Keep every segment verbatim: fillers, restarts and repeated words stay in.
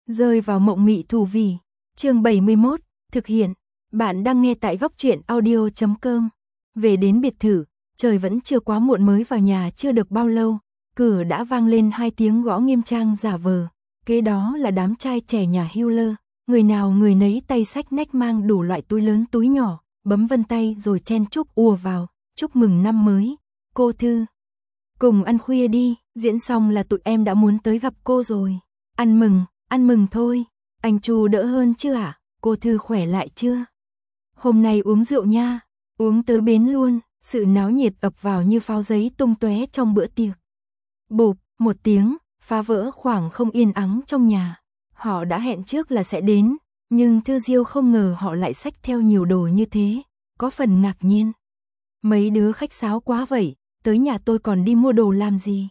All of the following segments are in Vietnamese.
Rơi vào mộng mị thủ vì. Chương bảy mươi mốt, thực hiện. Bạn đang nghe tại góc truyện audio chấm com. Về đến biệt thự, trời vẫn chưa quá muộn, mới vào nhà chưa được bao lâu, cửa đã vang lên hai tiếng gõ nghiêm trang giả vờ. Kế đó là đám trai trẻ nhà Hewler, người nào người nấy tay xách nách mang đủ loại túi lớn túi nhỏ, bấm vân tay rồi chen chúc ùa vào, chúc mừng năm mới. Cô Thư, cùng ăn khuya đi, diễn xong là tụi em đã muốn tới gặp cô rồi. Ăn mừng, ăn mừng thôi. Anh Chu đỡ hơn chưa ạ? À? Cô Thư khỏe lại chưa? Hôm nay uống rượu nha, uống tới bến luôn. Sự náo nhiệt ập vào như pháo giấy tung tóe trong bữa tiệc. Bụp, một tiếng, phá vỡ khoảng không yên ắng trong nhà. Họ đã hẹn trước là sẽ đến, nhưng Thư Diêu không ngờ họ lại xách theo nhiều đồ như thế, có phần ngạc nhiên. Mấy đứa khách sáo quá vậy, tới nhà tôi còn đi mua đồ làm gì?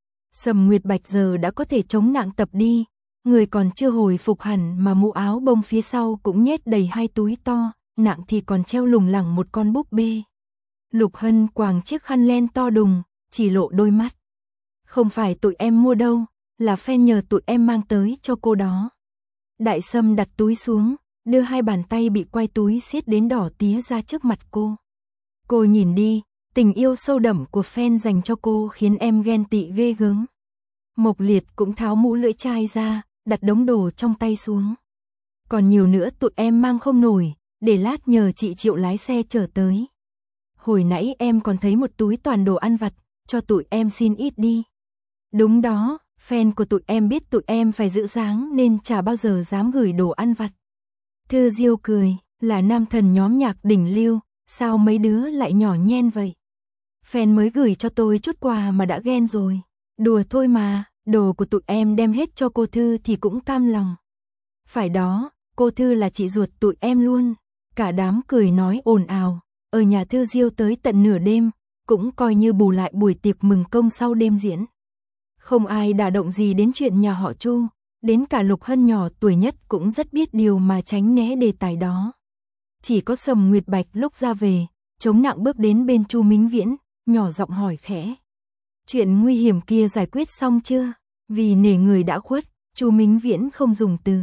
Sầm Nguyệt Bạch giờ đã có thể chống nặng tập đi, người còn chưa hồi phục hẳn mà mũ áo bông phía sau cũng nhét đầy hai túi to, nặng thì còn treo lủng lẳng một con búp bê. Lục Hân quàng chiếc khăn len to đùng, chỉ lộ đôi mắt. Không phải tụi em mua đâu, là fan nhờ tụi em mang tới cho cô đó. Đại Sâm đặt túi xuống, đưa hai bàn tay bị quai túi siết đến đỏ tía ra trước mặt cô. Cô nhìn đi, tình yêu sâu đậm của fan dành cho cô khiến em ghen tị ghê gớm. Mộc Liệt cũng tháo mũ lưỡi chai ra, đặt đống đồ trong tay xuống. Còn nhiều nữa tụi em mang không nổi, để lát nhờ chị Triệu lái xe chở tới. Hồi nãy em còn thấy một túi toàn đồ ăn vặt, cho tụi em xin ít đi. Đúng đó, fan của tụi em biết tụi em phải giữ dáng nên chả bao giờ dám gửi đồ ăn vặt. Thư Diêu cười, là nam thần nhóm nhạc đỉnh lưu, sao mấy đứa lại nhỏ nhen vậy? Fan mới gửi cho tôi chút quà mà đã ghen rồi. Đùa thôi mà, đồ của tụi em đem hết cho cô Thư thì cũng cam lòng. Phải đó, cô Thư là chị ruột tụi em luôn. Cả đám cười nói ồn ào. Ở nhà Thư Diêu tới tận nửa đêm, cũng coi như bù lại buổi tiệc mừng công sau đêm diễn. Không ai đả động gì đến chuyện nhà họ Chu, đến cả Lục Hân nhỏ tuổi nhất cũng rất biết điều mà tránh né đề tài đó. Chỉ có Sầm Nguyệt Bạch lúc ra về, chống nặng bước đến bên Chu Mính Viễn, nhỏ giọng hỏi khẽ. Chuyện nguy hiểm kia giải quyết xong chưa? Vì nể người đã khuất, Chu Mính Viễn không dùng từ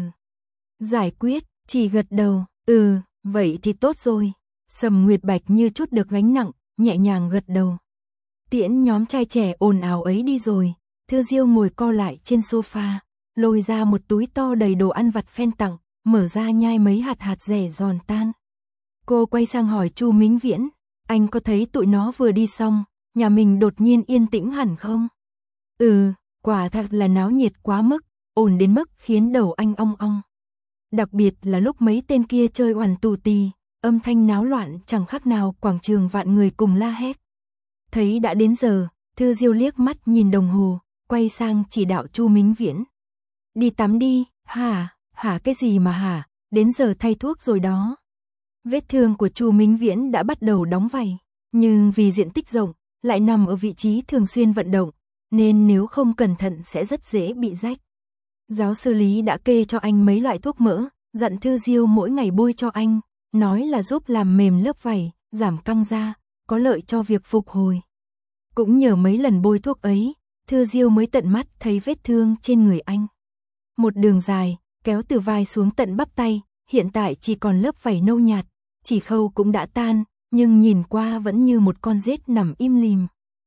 giải quyết, chỉ gật đầu, ừ, vậy thì tốt rồi. Sầm Nguyệt Bạch như chút được gánh nặng, nhẹ nhàng gật đầu. Tiễn nhóm trai trẻ ồn ào ấy đi rồi, Thư Diêu ngồi co lại trên sofa, lôi ra một túi to đầy đồ ăn vặt fan tặng, mở ra nhai mấy hạt hạt rẻ giòn tan. Cô quay sang hỏi Chu Mính Viễn, anh có thấy tụi nó vừa đi xong, nhà mình đột nhiên yên tĩnh hẳn không? Ừ, quả thật là náo nhiệt quá mức, ồn đến mức khiến đầu anh ong ong. Đặc biệt là lúc mấy tên kia chơi oằn tù tì, âm thanh náo loạn chẳng khác nào quảng trường vạn người cùng la hét. Thấy đã đến giờ, Thư Diêu liếc mắt nhìn đồng hồ, quay sang chỉ đạo Chu Mính Viễn. Đi tắm đi, hả, hả cái gì mà hả, đến giờ thay thuốc rồi đó. Vết thương của Chu Mính Viễn đã bắt đầu đóng vảy, nhưng vì diện tích rộng, lại nằm ở vị trí thường xuyên vận động, nên nếu không cẩn thận sẽ rất dễ bị rách. Giáo sư Lý đã kê cho anh mấy loại thuốc mỡ, dặn Thư Diêu mỗi ngày bôi cho anh, nói là giúp làm mềm lớp vảy, giảm căng da, có lợi cho việc phục hồi. Cũng nhờ mấy lần bôi thuốc ấy, Thư Diêu mới tận mắt thấy vết thương trên người anh. Một đường dài, kéo từ vai xuống tận bắp tay, hiện tại chỉ còn lớp vảy nâu nhạt, chỉ khâu cũng đã tan, nhưng nhìn qua vẫn như một con rết nằm im lìm.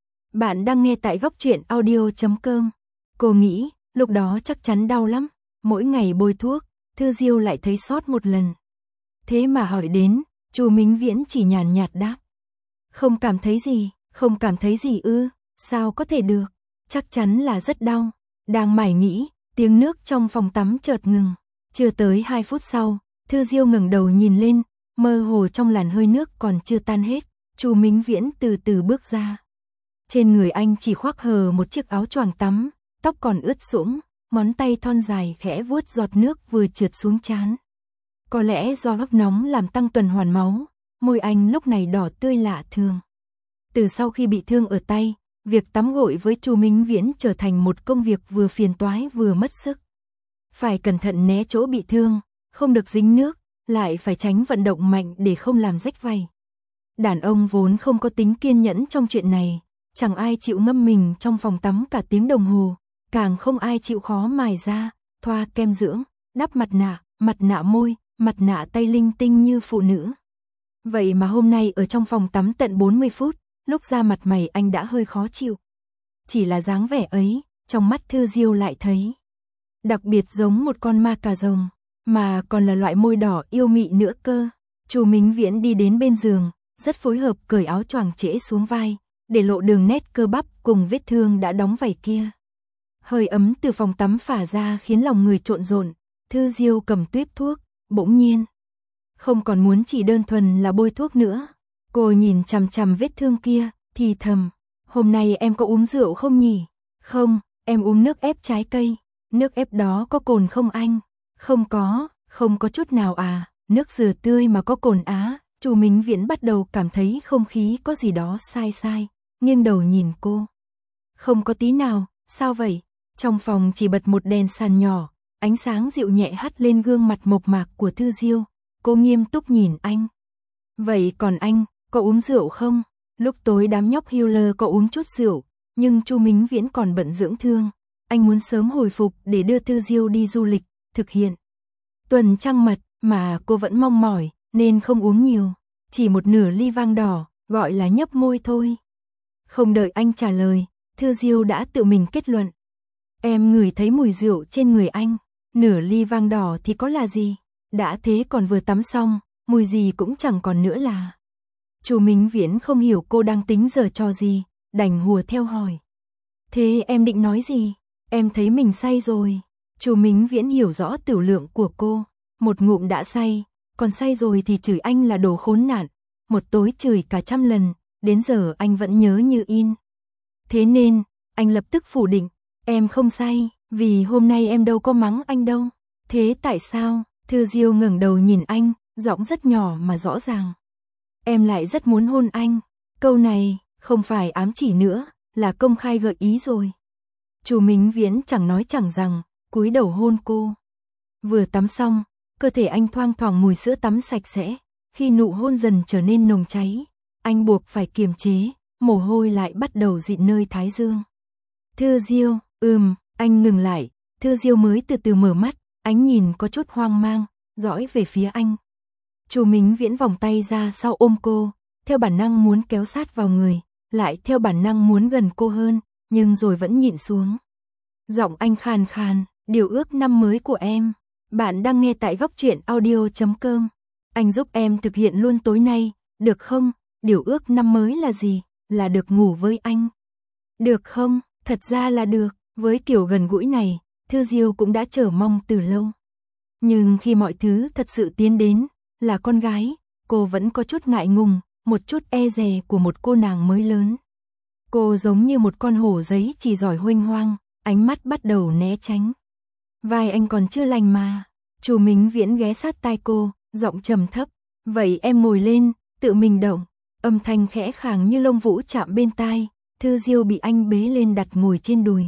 Bạn đang nghe tại góc truyện audio chấm com. Cô nghĩ, lúc đó chắc chắn đau lắm, mỗi ngày bôi thuốc, Thư Diêu lại thấy sót một lần. Thế mà hỏi đến, Chu Mính Viễn chỉ nhàn nhạt đáp. Không cảm thấy gì, không cảm thấy gì ư, sao có thể được, chắc chắn là rất đau. Đang mải nghĩ, tiếng nước trong phòng tắm chợt ngừng. Chưa tới hai phút sau, Thư Diêu ngẩng đầu nhìn lên, mơ hồ trong làn hơi nước còn chưa tan hết, Chu Mính Viễn từ từ bước ra. Trên người anh chỉ khoác hờ một chiếc áo choàng tắm, tóc còn ướt sũng, ngón tay thon dài khẽ vuốt giọt nước vừa trượt xuống trán. Có lẽ do góc nóng làm tăng tuần hoàn máu, môi anh lúc này đỏ tươi lạ thường. Từ sau khi bị thương ở tay, việc tắm gội với Chu Mính Viễn trở thành một công việc vừa phiền toái vừa mất sức. Phải cẩn thận né chỗ bị thương, không được dính nước, lại phải tránh vận động mạnh để không làm rách vảy. Đàn ông vốn không có tính kiên nhẫn trong chuyện này, chẳng ai chịu ngâm mình trong phòng tắm cả tiếng đồng hồ, càng không ai chịu khó mài da, thoa kem dưỡng, đắp mặt nạ, mặt nạ môi, mặt nạ tay linh tinh như phụ nữ. Vậy mà hôm nay ở trong phòng tắm tận bốn mươi phút, lúc ra mặt mày anh đã hơi khó chịu. Chỉ là dáng vẻ ấy, trong mắt Thư Diêu lại thấy đặc biệt giống một con ma cà rồng, mà còn là loại môi đỏ yêu mị nữa cơ. Chu Mính Viễn đi đến bên giường, rất phối hợp cởi áo choàng trễ xuống vai, để lộ đường nét cơ bắp cùng vết thương đã đóng vảy kia. Hơi ấm từ phòng tắm phả ra khiến lòng người trộn rộn. Thư Diêu cầm tuýp thuốc, bỗng nhiên không còn muốn chỉ đơn thuần là bôi thuốc nữa. Cô nhìn chằm chằm vết thương kia, thì thầm, hôm nay em có uống rượu không nhỉ? Không, em uống nước ép trái cây. Nước ép đó có cồn không anh? Không có, không có chút nào à, nước dừa tươi mà có cồn á. Chu Mính Viễn bắt đầu cảm thấy không khí có gì đó sai sai, nghiêng đầu nhìn cô. Không có tí nào, sao vậy? Trong phòng chỉ bật một đèn sàn nhỏ, ánh sáng dịu nhẹ hắt lên gương mặt mộc mạc của Thư Diêu. Cô nghiêm túc nhìn anh. Vậy còn anh, có uống rượu không? Lúc tối đám nhóc Hiller có uống chút rượu, nhưng Chu Mính Viễn còn bận dưỡng thương. Anh muốn sớm hồi phục để đưa Thư Diêu đi du lịch, thực hiện tuần trăng mật, mà cô vẫn mong mỏi, nên không uống nhiều. Chỉ một nửa ly vang đỏ, gọi là nhấp môi thôi. Không đợi anh trả lời, Thư Diêu đã tự mình kết luận. Em ngửi thấy mùi rượu trên người anh, nửa ly vang đỏ thì có là gì? Đã thế còn vừa tắm xong, mùi gì cũng chẳng còn nữa là. Chu Mính Viễn không hiểu cô đang tính giở trò gì, đành hùa theo hỏi. Thế em định nói gì? Em thấy mình say rồi. Chu Mính Viễn hiểu rõ tửu lượng của cô, một ngụm đã say, còn say rồi thì chửi anh là đồ khốn nạn, một tối chửi cả trăm lần, đến giờ anh vẫn nhớ như in. Thế nên, anh lập tức phủ định, em không say, vì hôm nay em đâu có mắng anh đâu. Thế tại sao? Thư Diêu ngẩng đầu nhìn anh, giọng rất nhỏ mà rõ ràng. Em lại rất muốn hôn anh. Câu này không phải ám chỉ nữa, là công khai gợi ý rồi. Chu Mính Viễn chẳng nói chẳng rằng, cúi đầu hôn cô. Vừa tắm xong, cơ thể anh thoang thoảng mùi sữa tắm sạch sẽ. Khi nụ hôn dần trở nên nồng cháy, anh buộc phải kiềm chế, mồ hôi lại bắt đầu dịn nơi thái dương. Thư Diêu, ừm, anh ngừng lại. Thư Diêu mới từ từ mở mắt, ánh nhìn có chút hoang mang, dõi về phía anh. Chu Mính Viễn vòng tay ra sau ôm cô, theo bản năng muốn kéo sát vào người, lại theo bản năng muốn gần cô hơn, nhưng rồi vẫn nhịn xuống. Giọng anh khàn khàn, điều ước năm mới của em. Bạn đang nghe tại góc truyện audio chấm com. Anh giúp em thực hiện luôn tối nay, được không? Điều ước năm mới là gì? Là được ngủ với anh. Được không? Thật ra là được. Với kiểu gần gũi này, Thư Diêu cũng đã chờ mong từ lâu. Nhưng khi mọi thứ thật sự tiến đến, là con gái, cô vẫn có chút ngại ngùng, một chút e dè của một cô nàng mới lớn. Cô giống như một con hổ giấy chỉ giỏi huênh hoang, ánh mắt bắt đầu né tránh. Vai anh còn chưa lành mà. Chu Mính Viễn ghé sát tai cô, giọng trầm thấp. Vậy em ngồi lên, tự mình động. Âm thanh khẽ khàng như lông vũ chạm bên tai. Thư Diêu bị anh bế lên đặt ngồi trên đùi.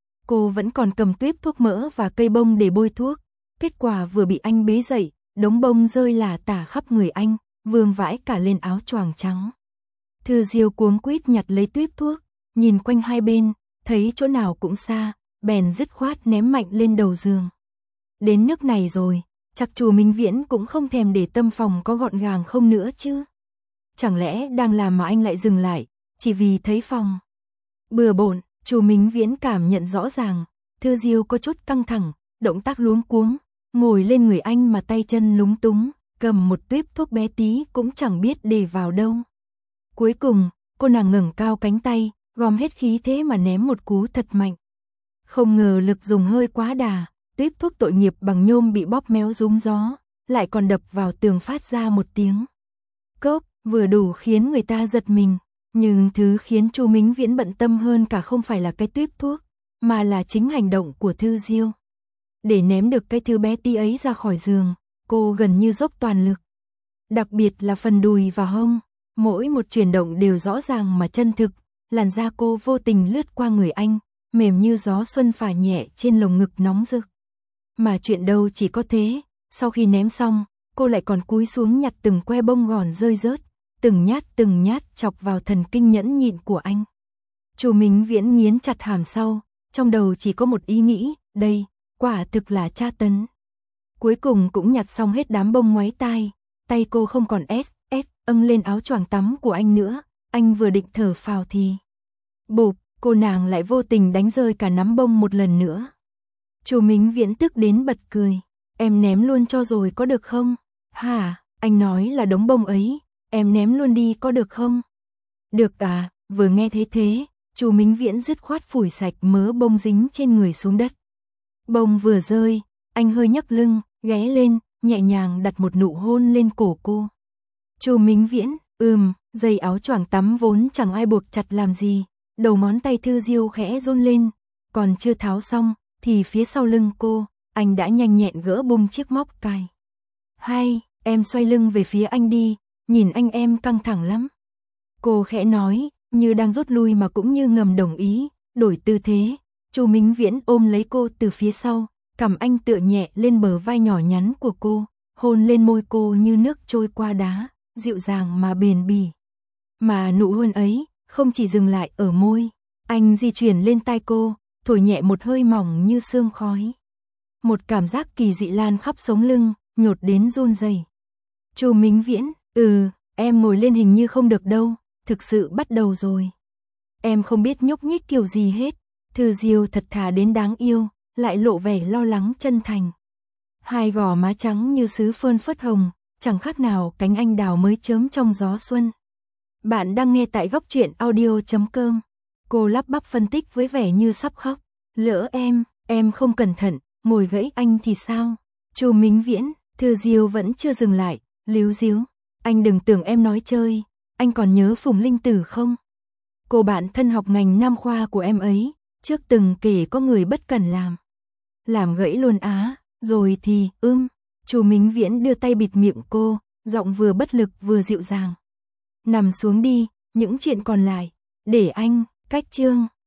Cô vẫn còn cầm tuýp thuốc mỡ và cây bông để bôi thuốc. Kết quả vừa bị anh bế dậy, đống bông rơi lả tả khắp người anh, vương vãi cả lên áo choàng trắng. Thư Diêu cuống quýt nhặt lấy tuýp thuốc, nhìn quanh hai bên, thấy chỗ nào cũng xa, bèn dứt khoát ném mạnh lên đầu giường. Đến nước này rồi, chắc Chu Mính Viễn cũng không thèm để tâm phòng có gọn gàng không nữa chứ. Chẳng lẽ đang làm mà anh lại dừng lại, chỉ vì thấy phòng bừa bộn. Chu Mính Viễn cảm nhận rõ ràng, Thư Diêu có chút căng thẳng, động tác luống cuống, ngồi lên người anh mà tay chân lúng túng, cầm một tuýp thuốc bé tí cũng chẳng biết để vào đâu. Cuối cùng, cô nàng ngẩng cao cánh tay, gom hết khí thế mà ném một cú thật mạnh. Không ngờ lực dùng hơi quá đà, tuýp thuốc tội nghiệp bằng nhôm bị bóp méo rúm gió, lại còn đập vào tường phát ra một tiếng cốc, vừa đủ khiến người ta giật mình. Nhưng thứ khiến Chu Mính Viễn bận tâm hơn cả không phải là cái tuýp thuốc, mà là chính hành động của Thư Diêu. Để ném được cái thứ bé tí ấy ra khỏi giường, cô gần như dốc toàn lực. Đặc biệt là phần đùi và hông, mỗi một chuyển động đều rõ ràng mà chân thực, làn da cô vô tình lướt qua người anh, mềm như gió xuân phả nhẹ trên lồng ngực nóng rực. Mà chuyện đâu chỉ có thế, sau khi ném xong, cô lại còn cúi xuống nhặt từng que bông gòn rơi rớt, từng nhát từng nhát chọc vào thần kinh nhẫn nhịn của anh. Chu Mính Viễn nghiến chặt hàm sau, trong đầu chỉ có một ý nghĩ, đây, quả thực là tra tấn. Cuối cùng cũng nhặt xong hết đám bông ngoáy tai, tay cô không còn ép, ép, âng lên áo choàng tắm của anh nữa, anh vừa định thở phào thì... Bụp, cô nàng lại vô tình đánh rơi cả nắm bông một lần nữa. Chu Mính Viễn tức đến bật cười, em ném luôn cho rồi có được không? Hả, anh nói là đống bông ấy, em ném luôn đi có được không? Được à, vừa nghe thấy thế, Chu Mính Viễn dứt khoát phủi sạch mớ bông dính trên người xuống đất. Bông vừa rơi, anh hơi nhấc lưng, ghé lên, nhẹ nhàng đặt một nụ hôn lên cổ cô. Chu Mính Viễn, ừm, dây áo choàng tắm vốn chẳng ai buộc chặt làm gì, đầu ngón tay Thư Diêu khẽ run lên, còn chưa tháo xong, thì phía sau lưng cô, anh đã nhanh nhẹn gỡ bung chiếc móc cài. Hay, em xoay lưng về phía anh đi, nhìn anh em căng thẳng lắm. Cô khẽ nói, như đang rút lui mà cũng như ngầm đồng ý, đổi tư thế. Chu Mính Viễn ôm lấy cô từ phía sau, cằm anh tựa nhẹ lên bờ vai nhỏ nhắn của cô, hôn lên môi cô như nước trôi qua đá, dịu dàng mà bền bỉ. Mà nụ hôn ấy, không chỉ dừng lại ở môi, anh di chuyển lên tai cô, thổi nhẹ một hơi mỏng như sương khói. Một cảm giác kỳ dị lan khắp sống lưng, nhột đến run rẩy. Chu Mính Viễn, ừ, em ngồi lên hình như không được đâu, thực sự bắt đầu rồi. Em không biết nhúc nhích kiểu gì hết. Thư Diêu thật thà đến đáng yêu, lại lộ vẻ lo lắng chân thành. Hai gò má trắng như sứ phơn phớt hồng, chẳng khác nào cánh anh đào mới chớm trong gió xuân. Bạn đang nghe tại góc truyện audio chấm com. Cô lắp bắp phân tích với vẻ như sắp khóc. Lỡ em, em không cẩn thận, ngồi gãy anh thì sao? Chu Mính Viễn, Thư Diêu vẫn chưa dừng lại, líu díu. Anh đừng tưởng em nói chơi, anh còn nhớ Phùng Linh Tử không? Cô bạn thân học ngành nam khoa của em ấy, trước từng kể có người bất cần làm. Làm gãy luôn á, rồi thì, ưm. Chu Mính Viễn đưa tay bịt miệng cô, giọng vừa bất lực vừa dịu dàng. Nằm xuống đi, những chuyện còn lại, để anh, cách chương.